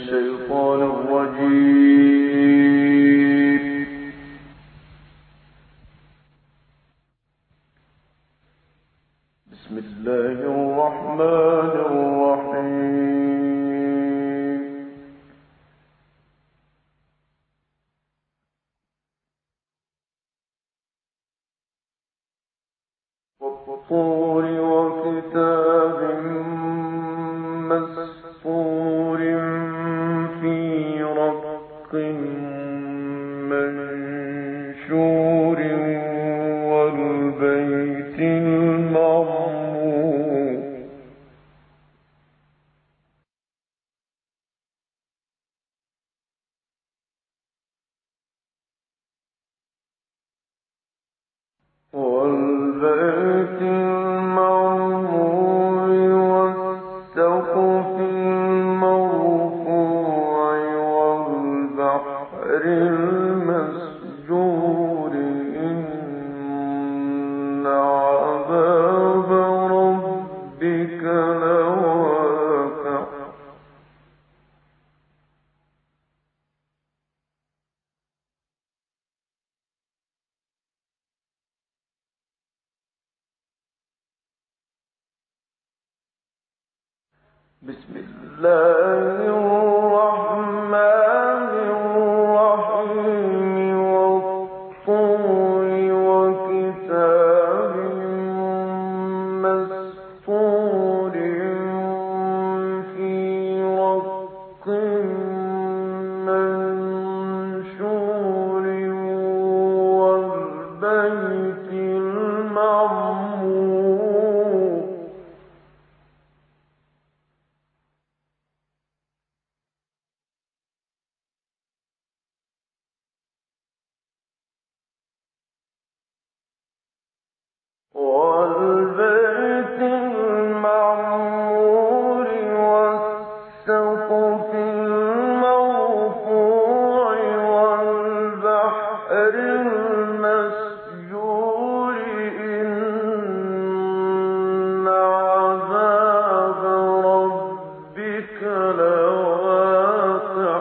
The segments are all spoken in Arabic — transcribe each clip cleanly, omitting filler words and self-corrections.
الشيطان الرجيم. بسم الله الرحمن الرحيم. والطور وكتاب مسطور في رق منشور والبيت المعمور والبيت المعمور والسقف المرفوع والبحر المسجور إن عذاب ربك لواقع. بسم الله الرحمن الرحيم. والطور وكتاب مسطور في رق منشور والبيت المعمور والبيت المعمور والسقف المرفوع والبحر المسجور إن عذاب ربك لواقع.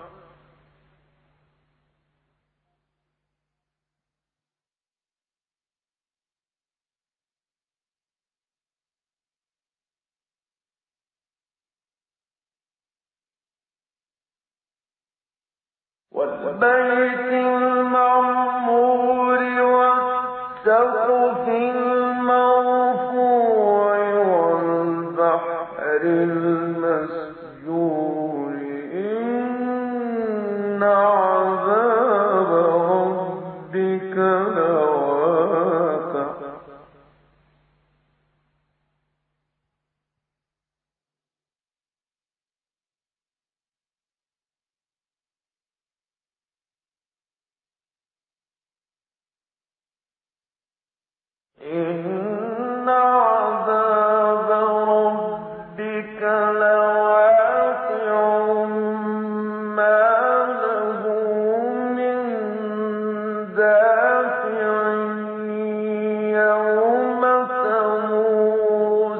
والبيت المعمور والسقف المرفوع والبحر المسجور إن عذاب ربك لواقع. إن عذاب ربك لواقع ما له من دافع يوم تمور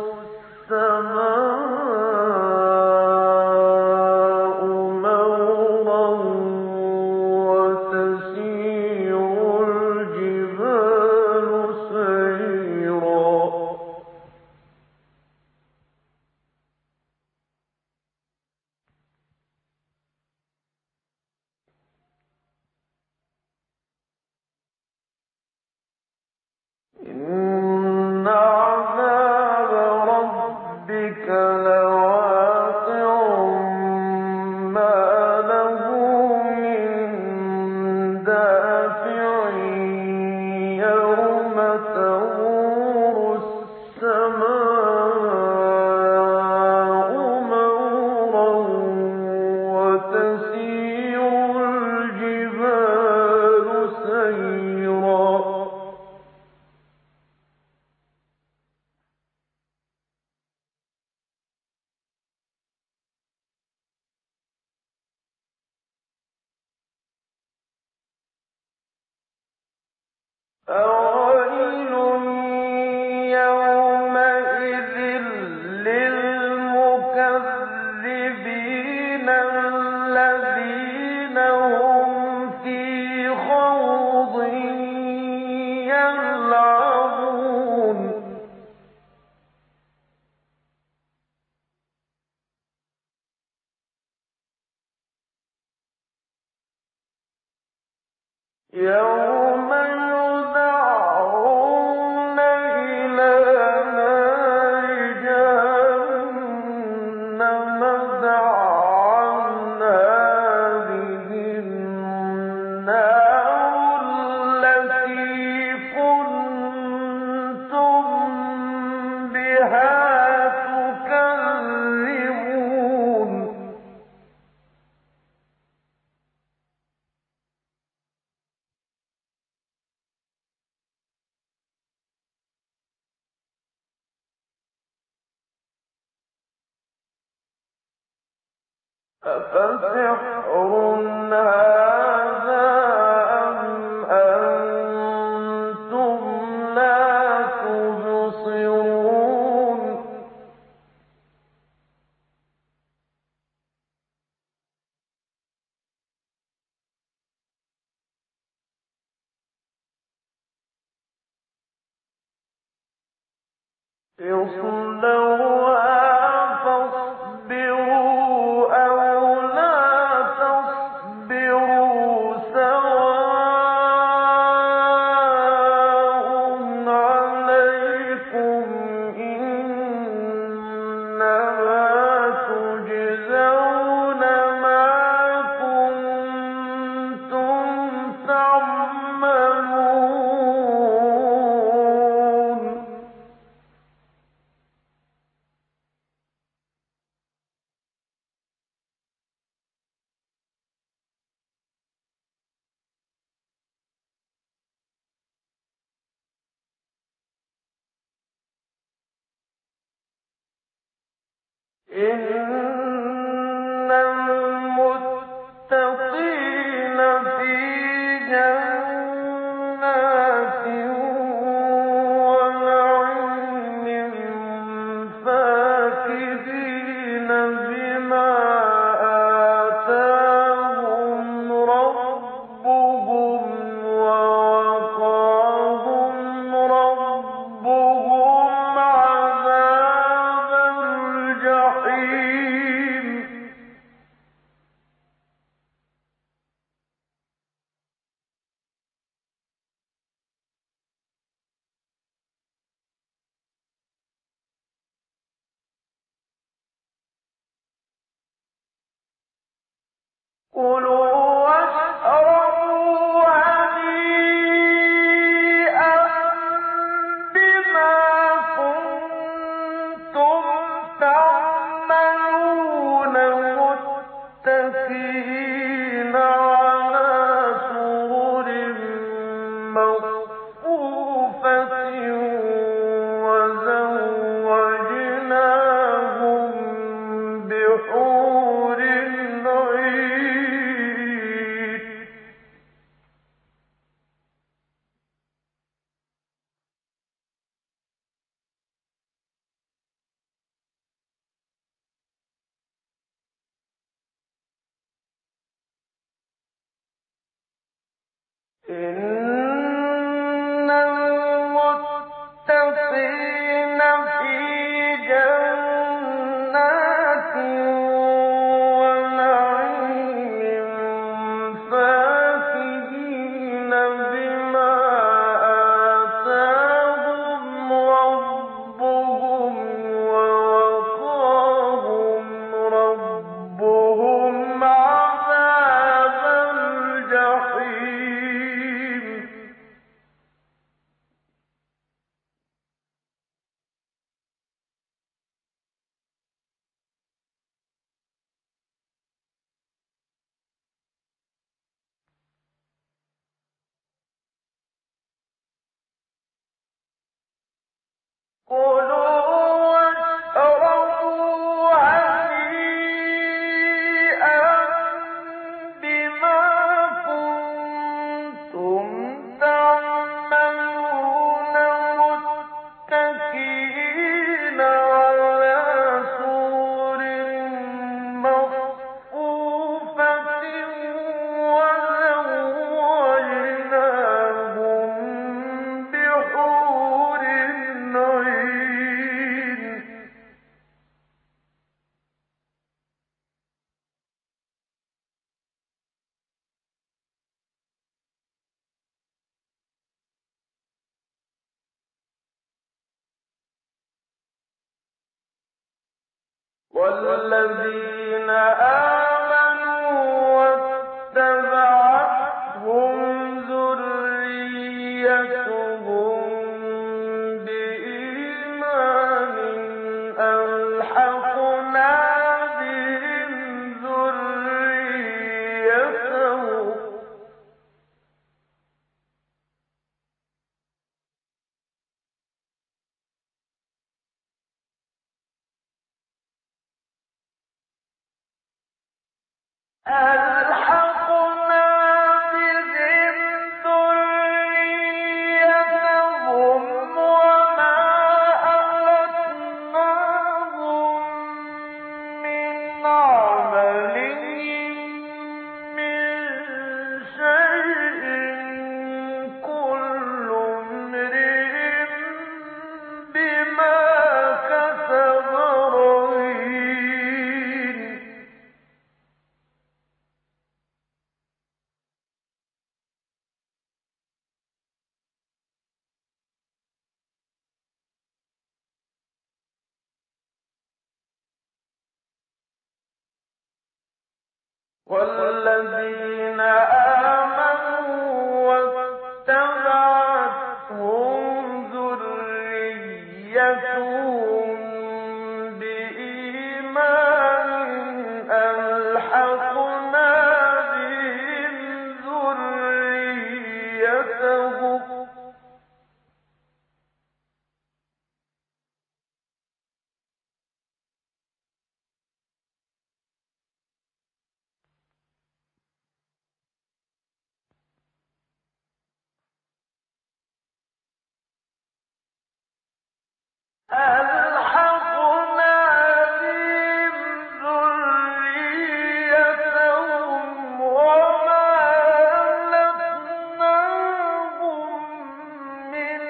السماء مورا وتسير الجبال سيرا. إن عذاب ربك لواقع ما له من دافع يوم تمور السماء مورا وتسير الجبال سيرا. أويل يومئذ للمكذبين يَوْمَ يُدَعُّونَ إِلَىٰ نَارِ جَهَنَّمَ دَعًّا هَٰذِهِ النَّارُ الَّتِي كُنتُم بِهَا تُكَذِّبُونَ أَفَسِحْرٌ هَٰذَا أَمْ أَنتُمْ لَا تُبْصِرُونَ اصْلَوْهَا فَاصْبِرُوا أَوْ لَا تَصْبِرُوا سَوَاءٌ عَلَيْكُمْ ۖ إِنَّمَا تُجْزَوْنَ مَا كُنتُمْ تَعْمَلُونَ إِنَّ الْمُتَّقِينَ فِي جَنَّاتٍ وَنَعِيمٍ فَاكِهِينَ بِمَا آتَاهُمْ رَبُّهُمْ وَوَقَاهُمْ رَبُّهُمْ عَذَابَ الْجَحِيمِ كُلُوا وَاشْرَبُوا هَنِيئًا بِمَا كُنتُمْ تَعْمَلُونَ مُتَّكِئِينَ عَلَىٰ سُرُرٍ مَّصْفُوفَةٍ وَزَوَّجْنَاهُم بِحُورٍ عِينٍ إِنَّ الْمُتَّقِينَ فِي جَنَّاتٍ وَنَعِيمٍ فَاكِهِينَ بِمَا آتَاهُمْ رَبُّهُمْ وَوَقَاهُمْ رَبُّهُمْ عَذَابَ الْجَحِيمِ كُلُوا وَاشْرَبُوا هَنِيئًا بِمَا كُنتُمْ تَعْمَلُونَ مُتَّكِئِينَ عَلَىٰ سُرُرٍ مَّصْفُوفَةٍ وَزَوَّجْنَاهُم بِحُورٍ عِينٍ والذين آمنوا واتبعتهم ذريتهم بإيمان ألحقنا بهم ذريتهم وما ألتناهم من عملهم من شيء كل امرئ بما كسب رهين والذين آمنوا واتبعتهم ذريتهم بإيمان ألحقنا بهم ذريتهم ألحقنا بهم ذريتهم وما ألتناهم من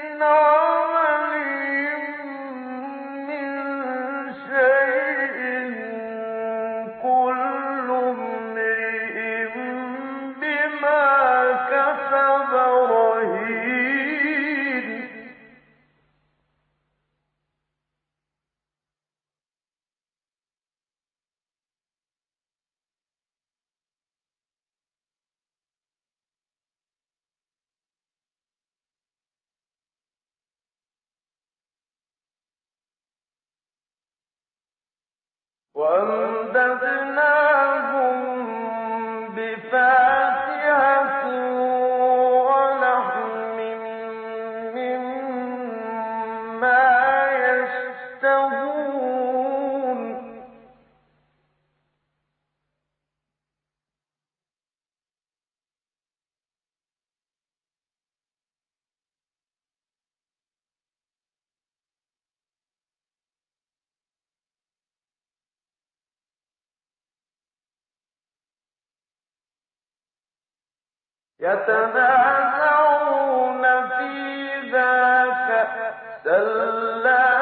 عملهم من شيء كل امرئ بما كسب رهين وأمددناهم بفاكهة ولحم مما يشتهون يتنازعون فيها كأسا لا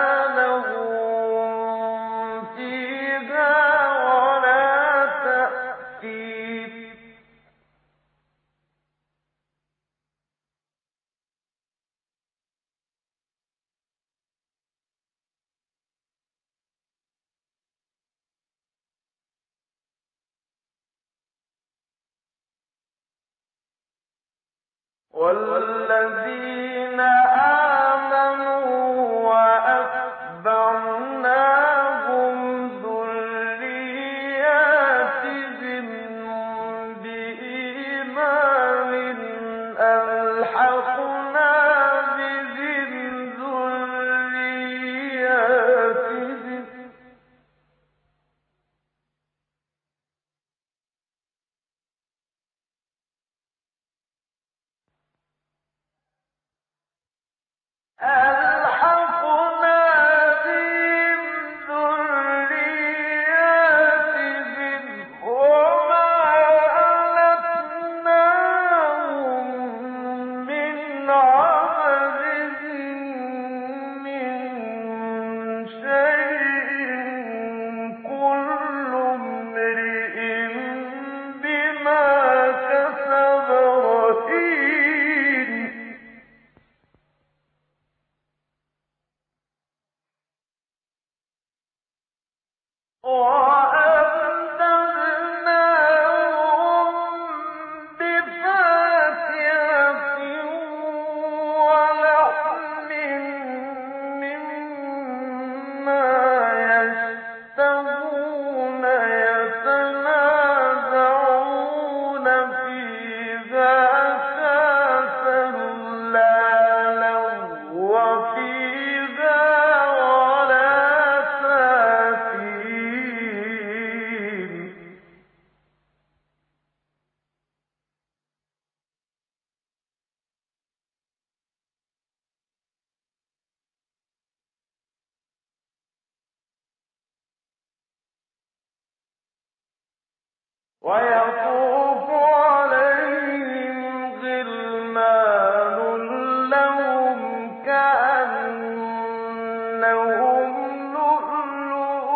لهم فيها ولا تأثيم والذين آمنوا وأتبعناهم ذرياتهم بإيمان ألحقنا بهم ذرياتهم ألحقنا بهم ذرياتهم وما ألتناهم من عملهم من شيء كل امرئ بما كسب رهين ويطوف عليهم غلمان لهم كأنهم لؤلؤ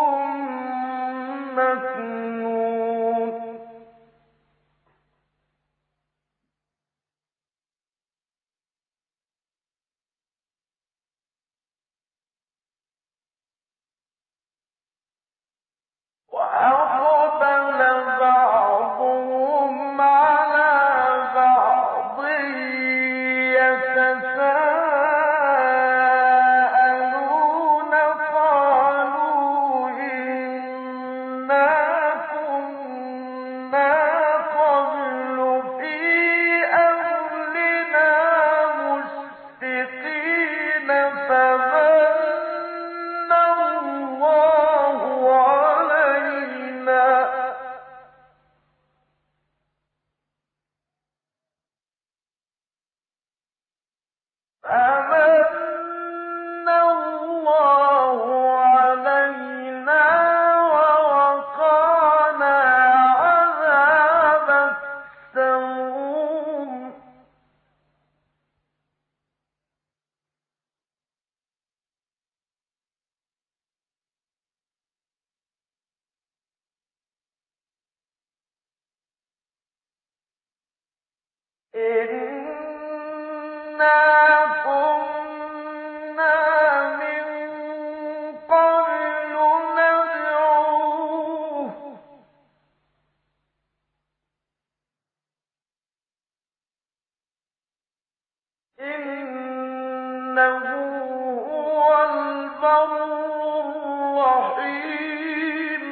مكنون وأقبل بعضهم على بعض يتساءلون قالوا إنا كنا قبل في أهلنا مشفقين فمن الله علينا ووقانا عذاب السموم إنا كنا من قبل ندعوه إنه هو البر الرحيم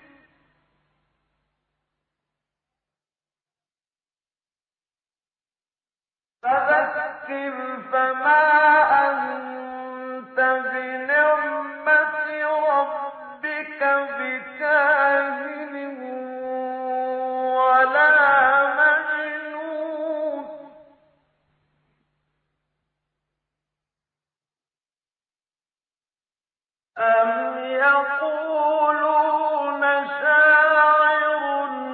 فذكر فما أنت بنعمة ربك بكاهن ولا مجنون أم يقولون شاعر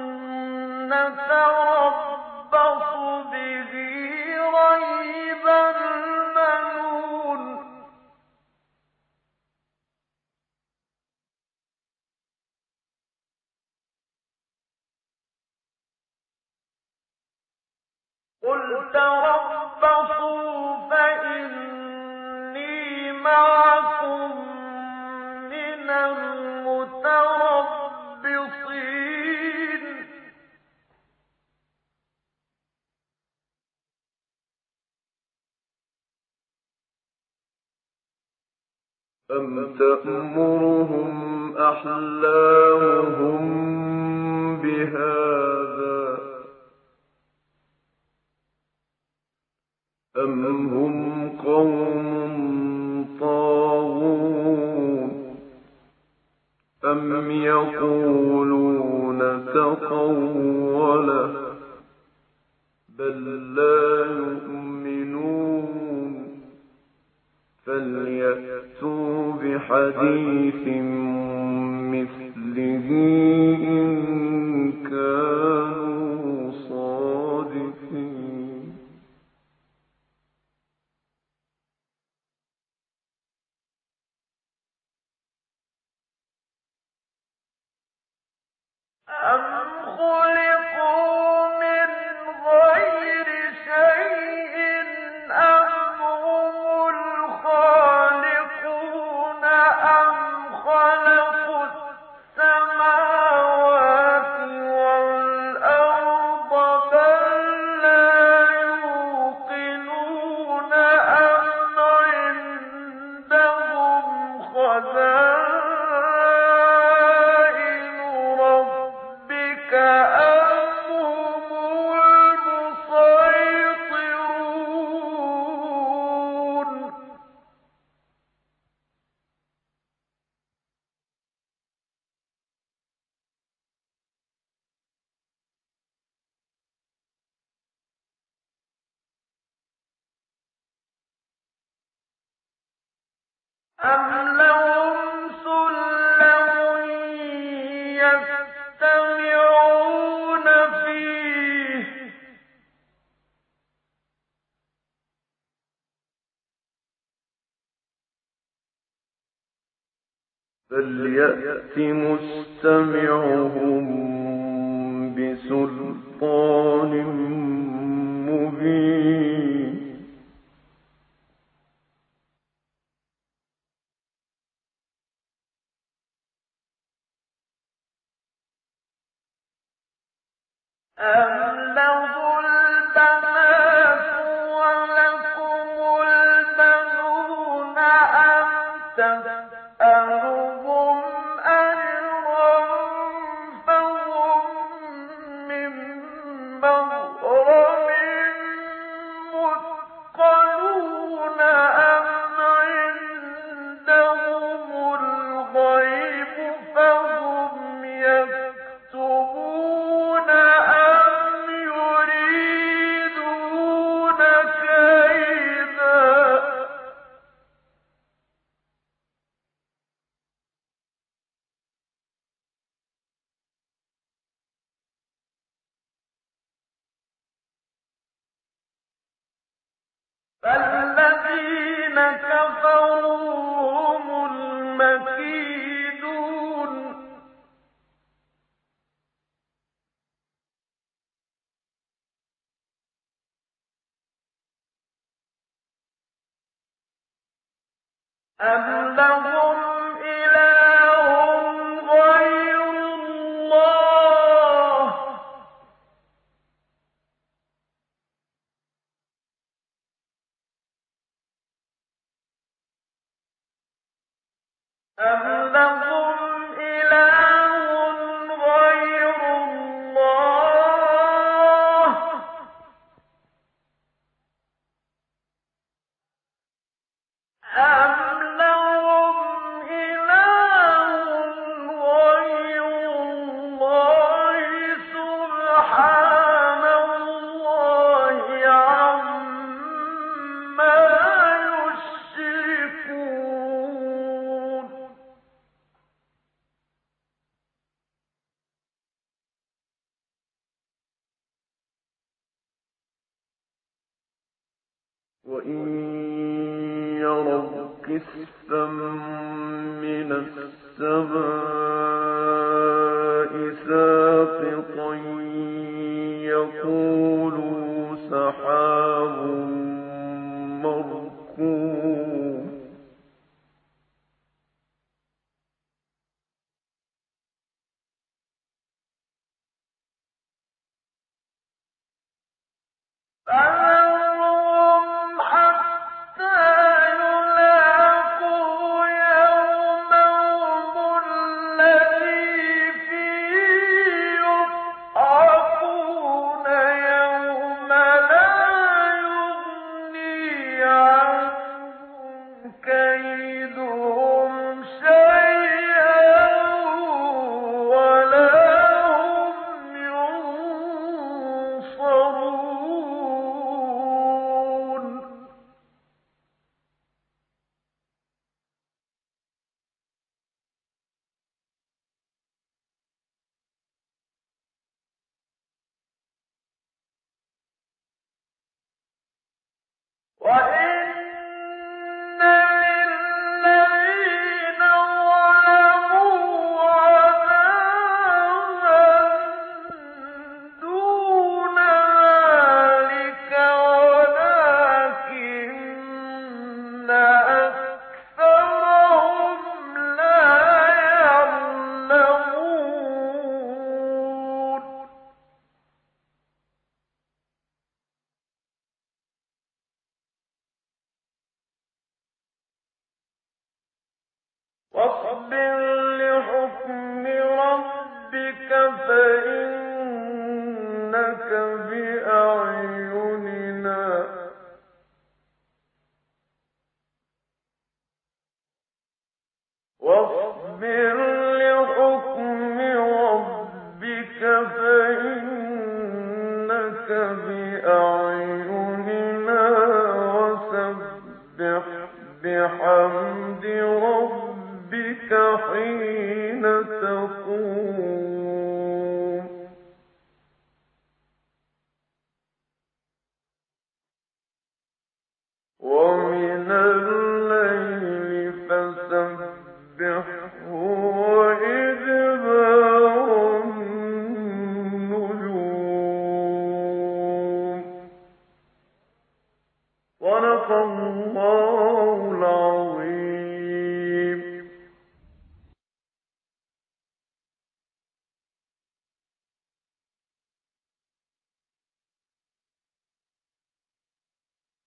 نتربص به ريب المنون قل تربصوا فإني معكم من المتربصين أم تأمرهم أحلامهم بهذا أم هم قوم طاغون أم يقولون تقوله بل لا يؤمنون فليأتوا بحديث مثله إن كانوا صادقين أم خلقوا من غير شيء أم هم الخالقون أم خلقوا السماوات والأرض بل لا يوقنون أم عندهم خزائن ربك أم هم المسيطرون أم لهم سلم يستمعون فليأت مستمعهم بسلطان مبين أم له البنات ولكم البنون أم تسألهم أجرا فهم من مغرم مثقلون أم عندهم الغيب فهم يكتبون أم يريدون كيدا فالذين كفروا هم المكيدون أم لهم إله غير الله أم لهم إله غير الله أم لهم إله غير الله سبحان الله عما يشركون وإن يروا كسفا من السماء ساقطا يقولوا سحاب مركوم فذرهم حتى يلاقوا يومهم الذي فيه يصعقون يوم لا يغني عنهم كيدهم شيئا ولا هم ينصرون وإن للذين ظلموا عذابا دون ذلك ولكن أكثرهم لا يعلمون واصبر لحكم ربك فإنك بأعيننا واصبر لحكم ربك فإنك بأعيننا وسبح بحمد ربك حين تقوم ومن